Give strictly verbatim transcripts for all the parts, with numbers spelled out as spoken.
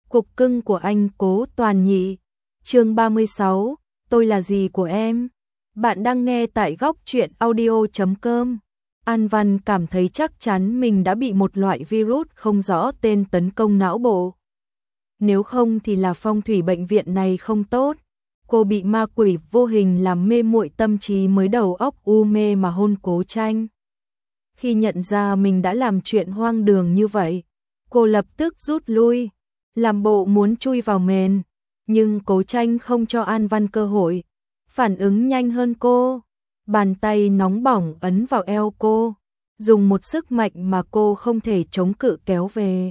Cục cưng của anh Cố Toàn Nhị. Chương ba mươi sáu, tôi là gì của em? Bạn đang nghe tại góc truyện audio chấm com. An Văn cảm thấy chắc chắn mình đã bị một loại virus không rõ tên tấn công não bộ. Nếu không thì là phong thủy bệnh viện này không tốt. Cô bị ma quỷ vô hình làm mê muội tâm trí mới đầu óc u mê mà hôn Cố Tranh. Khi nhận ra mình đã làm chuyện hoang đường như vậy, cô lập tức rút lui, làm bộ muốn chui vào mền, nhưng Cố Tranh không cho An Văn cơ hội, phản ứng nhanh hơn cô, bàn tay nóng bỏng ấn vào eo cô, dùng một sức mạnh mà cô không thể chống cự kéo về.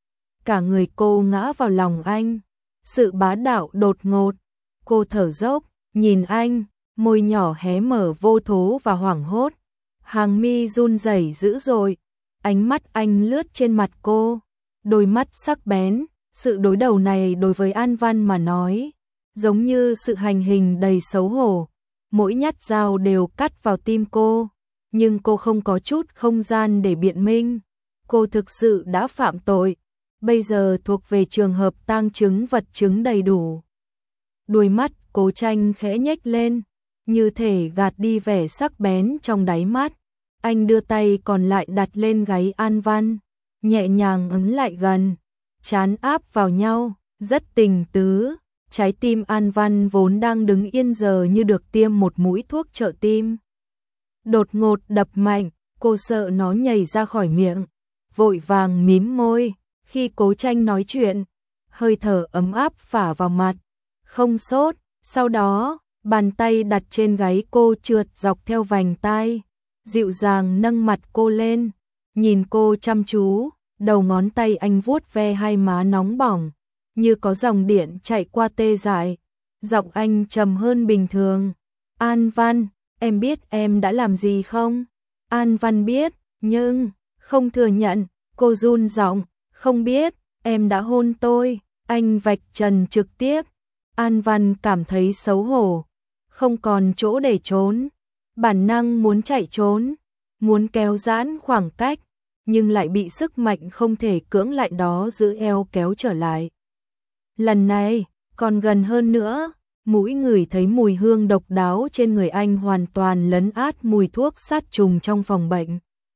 Cả người cô ngã vào lòng anh, sự bá đạo đột ngột, cô thở dốc, nhìn anh, môi nhỏ hé mở vô thố và hoảng hốt, hàng mi run rẩy dữ dội, ánh mắt anh lướt trên mặt cô, đôi mắt sắc bén. Sự đối đầu này đối với An Văn mà nói, giống như sự hành hình đầy xấu hổ, mỗi nhát dao đều cắt vào tim cô, nhưng cô không có chút không gian để biện minh, cô thực sự đã phạm tội, bây giờ thuộc về trường hợp tang chứng vật chứng đầy đủ. Đôi mắt Cố Tranh khẽ nhếch lên, như thể gạt đi vẻ sắc bén trong đáy mắt, anh đưa tay còn lại đặt lên gáy An Văn, nhẹ nhàng ấn lại gần. Chán áp vào nhau, rất tình tứ, trái tim An Văn vốn đang đứng yên giờ như được tiêm một mũi thuốc trợ tim. Đột ngột đập mạnh, cô sợ nó nhảy ra khỏi miệng, vội vàng mím môi, khi Cố Tranh nói chuyện, hơi thở ấm áp phả vào mặt, không sốt, sau đó, bàn tay đặt trên gáy cô trượt dọc theo vành tai, dịu dàng nâng mặt cô lên, nhìn cô chăm chú. Đầu ngón tay anh vuốt ve hai má nóng bỏng, như có dòng điện chạy qua tê dại. Giọng anh trầm hơn bình thường. An Văn, em biết em đã làm gì không? An Văn biết, nhưng không thừa nhận. Cô run giọng, không biết, em đã hôn tôi. Anh vạch trần trực tiếp. An Văn cảm thấy xấu hổ, không còn chỗ để trốn. Bản năng muốn chạy trốn, muốn kéo giãn khoảng cách, nhưng lại bị sức mạnh không thể cưỡng lại đó giữ eo kéo trở lại. Lần này, còn gần hơn nữa, mũi ngửi thấy mùi hương độc đáo trên người anh hoàn toàn lấn át mùi thuốc sát trùng trong phòng bệnh.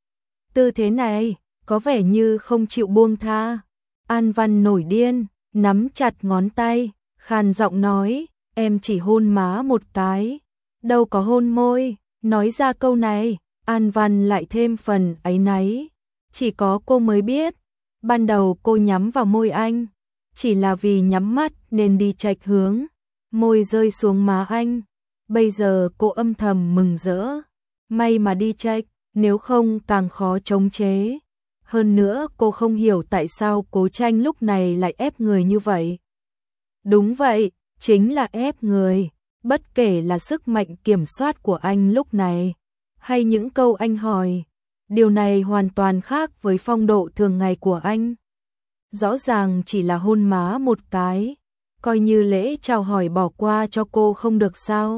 Tư thế này, có vẻ như không chịu buông tha. An Văn nổi điên, nắm chặt ngón tay, khàn giọng nói, em chỉ hôn má một cái, đâu có hôn môi. Nói ra câu này, An Văn lại thêm phần áy náy. Chỉ có cô mới biết, ban đầu cô nhắm vào môi anh, chỉ là vì nhắm mắt nên đi chệch hướng, môi rơi xuống má anh. Bây giờ cô âm thầm mừng rỡ, may mà đi chệch, nếu không càng khó chống chế. Hơn nữa cô không hiểu tại sao Cố Tranh lúc này lại ép người như vậy. Đúng vậy, chính là ép người, bất kể là sức mạnh kiểm soát của anh lúc này, hay những câu anh hỏi. Điều này hoàn toàn khác với phong độ thường ngày của anh. Rõ ràng chỉ là hôn má một cái, coi như lễ chào hỏi bỏ qua cho cô không được sao?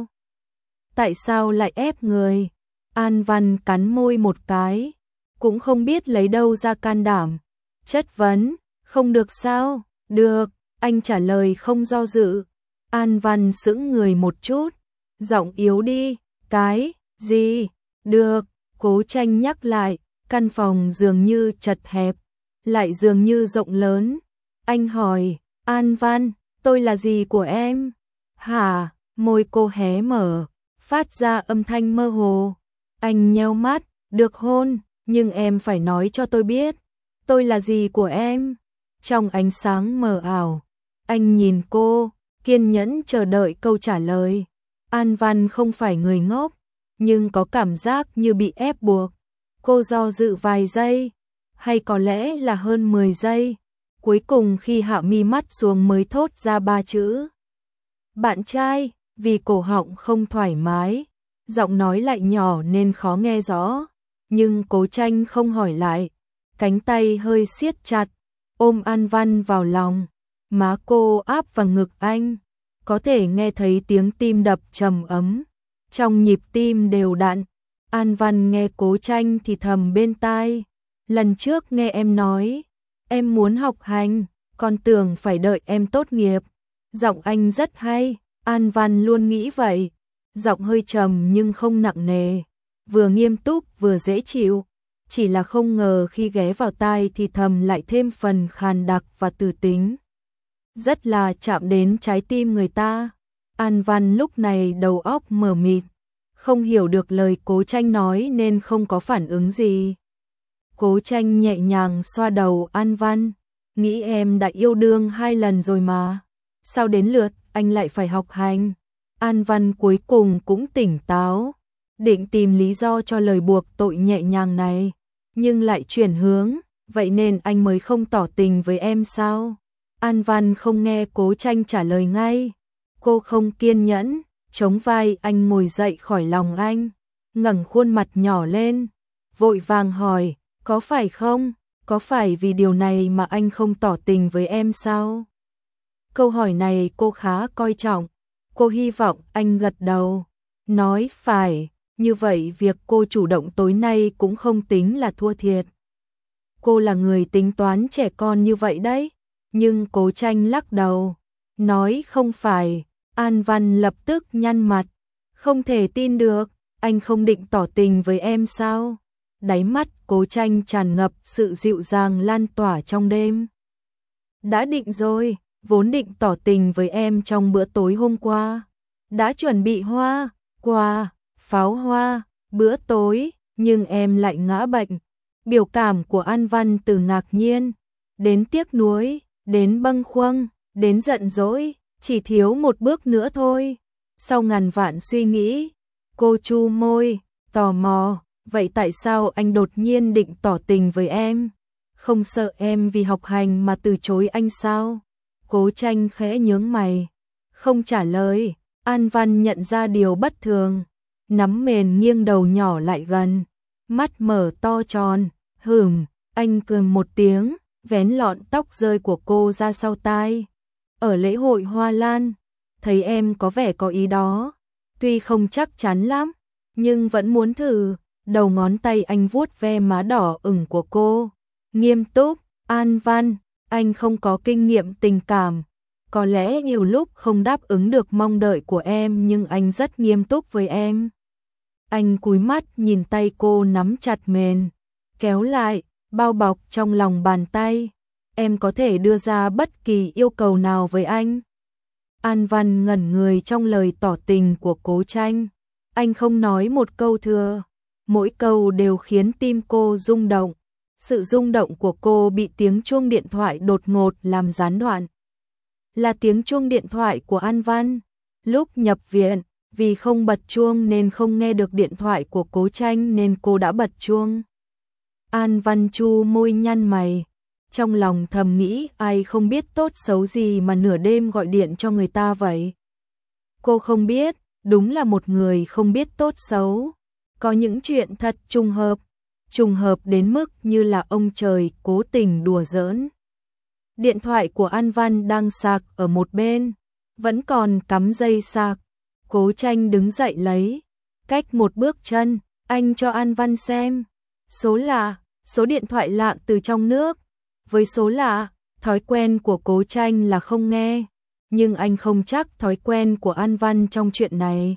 Tại sao lại ép người? An Văn cắn môi một cái, cũng không biết lấy đâu ra can đảm. Chất vấn, không được sao? Được, anh trả lời không do dự. An Văn sững người một chút, giọng yếu đi, cái, gì? Được. Cố Tranh nhắc lại, căn phòng dường như chật hẹp, lại dường như rộng lớn. Anh hỏi, An Văn, tôi là gì của em? Hả? Môi cô hé mở, phát ra âm thanh mơ hồ. Anh nheo mắt, được hôn, nhưng em phải nói cho tôi biết, tôi là gì của em? Trong ánh sáng mờ ảo, anh nhìn cô, kiên nhẫn chờ đợi câu trả lời. An Văn không phải người ngốc, nhưng có cảm giác như bị ép buộc. Cô do dự vài giây, hay có lẽ là hơn mười giây. Cuối cùng khi hạ mi mắt xuống mới thốt ra ba chữ. Bạn trai, vì cổ họng không thoải mái, giọng nói lại nhỏ nên khó nghe rõ. Nhưng Cố Tranh không hỏi lại, cánh tay hơi siết chặt, ôm An Văn vào lòng, má cô áp vào ngực anh, có thể nghe thấy tiếng tim đập trầm ấm. Trong nhịp tim đều đặn, An Văn nghe Cố Tranh thì thầm bên tai, lần trước nghe em nói, em muốn học hành, Con tưởng phải đợi em tốt nghiệp. Giọng anh rất hay, An Văn luôn nghĩ vậy. Giọng hơi trầm nhưng không nặng nề, vừa nghiêm túc vừa dễ chịu. Chỉ là không ngờ khi ghé vào tai thì thầm lại thêm phần khàn đặc và từ tính. Rất là chạm đến trái tim người ta. An Văn lúc này đầu óc mờ mịt, không hiểu được lời Cố Tranh nói nên không có phản ứng gì. Cố Tranh nhẹ nhàng xoa đầu An Văn, nghĩ em đã yêu đương hai lần rồi mà, sao đến lượt anh lại phải học hành? An Văn cuối cùng cũng tỉnh táo, định tìm lý do cho lời buộc tội nhẹ nhàng này, nhưng lại chuyển hướng, vậy nên anh mới không tỏ tình với em sao? An Văn không nghe Cố Tranh trả lời ngay, cô không kiên nhẫn, chống vai anh ngồi dậy khỏi lòng anh, ngẩng khuôn mặt nhỏ lên, vội vàng hỏi, có phải không? Có phải vì điều này mà anh không tỏ tình với em sao? Câu hỏi này cô khá coi trọng, cô hy vọng anh gật đầu, nói phải, như vậy việc cô chủ động tối nay cũng không tính là thua thiệt. Cô là người tính toán trẻ con như vậy đấy, nhưng Cố Tranh lắc đầu, nói không phải. An Văn lập tức nhăn mặt, không thể tin được, anh không định tỏ tình với em sao? Đáy mắt Cố Tranh tràn ngập sự dịu dàng lan tỏa trong đêm. Đã định rồi, vốn định tỏ tình với em trong bữa tối hôm qua. Đã chuẩn bị hoa, quà, pháo hoa, bữa tối, nhưng em lại ngã bệnh. Biểu cảm của An Văn từ ngạc nhiên, đến tiếc nuối, đến bâng khuâng, đến giận dỗi, chỉ thiếu một bước nữa thôi. Sau ngàn vạn suy nghĩ, cô chu môi, tò mò, vậy tại sao anh đột nhiên định tỏ tình với em? Không sợ em vì học hành mà từ chối anh sao? Cố Tranh khẽ nhướng mày, không trả lời. An Văn nhận ra điều bất thường, nắm mền nghiêng đầu nhỏ lại gần, mắt mở to tròn, hửm, anh cười một tiếng, vén lọn tóc rơi của cô ra sau tai. Ở lễ hội Hoa Lan, thấy em có vẻ có ý đó, tuy không chắc chắn lắm, nhưng vẫn muốn thử. Đầu ngón tay anh vuốt ve má đỏ ửng của cô, nghiêm túc, An Văn, anh không có kinh nghiệm tình cảm, có lẽ nhiều lúc không đáp ứng được mong đợi của em nhưng anh rất nghiêm túc với em. Anh cúi mắt nhìn tay cô nắm chặt mền, kéo lại, bao bọc trong lòng bàn tay. Em có thể đưa ra bất kỳ yêu cầu nào với anh. An Văn ngẩn người trong lời tỏ tình của Cố Tranh. Anh không nói một câu thừa, mỗi câu đều khiến tim cô rung động. Sự rung động của cô bị tiếng chuông điện thoại đột ngột làm gián đoạn. Là tiếng chuông điện thoại của An Văn. Lúc nhập viện, vì không bật chuông nên không nghe được điện thoại của Cố Tranh nên cô đã bật chuông. An Văn chu môi nhăn mày, trong lòng thầm nghĩ ai không biết tốt xấu gì mà nửa đêm gọi điện cho người ta vậy. Cô không biết, đúng là một người không biết tốt xấu. Có những chuyện thật trùng hợp, trùng hợp đến mức như là ông trời cố tình đùa giỡn. Điện thoại của An Văn đang sạc ở một bên, vẫn còn cắm dây sạc. Cố Tranh đứng dậy lấy, cách một bước chân, anh cho An Văn xem. Số lạ, số điện thoại lạ từ trong nước. Với số lạ, thói quen của Cố Tranh là không nghe, nhưng anh không chắc thói quen của An Văn trong chuyện này.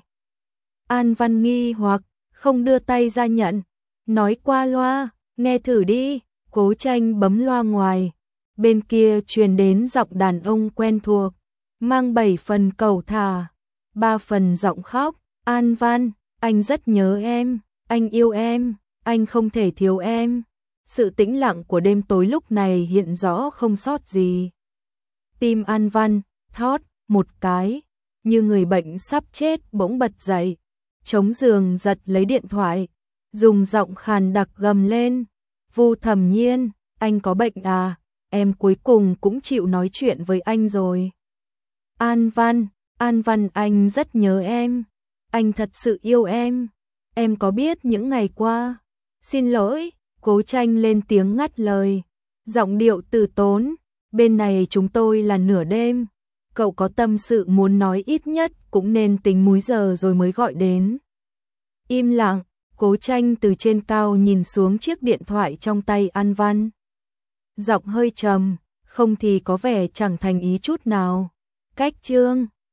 An Văn nghi hoặc, không đưa tay ra nhận, nói qua loa, nghe thử đi. Cố Tranh bấm loa ngoài, bên kia truyền đến giọng đàn ông quen thuộc, mang bảy phần cầu thả, ba phần giọng khóc. An Văn, anh rất nhớ em, anh yêu em, anh không thể thiếu em. Sự tĩnh lặng của đêm tối lúc này hiện rõ không sót gì. Tim An Văn thót một cái, như người bệnh sắp chết bỗng bật dậy, chống giường giật lấy điện thoại, dùng giọng khàn đặc gầm lên, Vu Thẩm Nhiên, anh có bệnh à, em cuối cùng cũng chịu nói chuyện với anh rồi. An Văn, An Văn anh rất nhớ em, anh thật sự yêu em, em có biết những ngày qua, xin lỗi. Cố Tranh lên tiếng ngắt lời, giọng điệu từ tốn, bên này chúng tôi là nửa đêm, cậu có tâm sự muốn nói ít nhất cũng nên tính múi giờ rồi mới gọi đến. Im lặng, Cố Tranh từ trên cao nhìn xuống chiếc điện thoại trong tay An Văn. Giọng hơi trầm, không thì có vẻ chẳng thành ý chút nào. Cách chương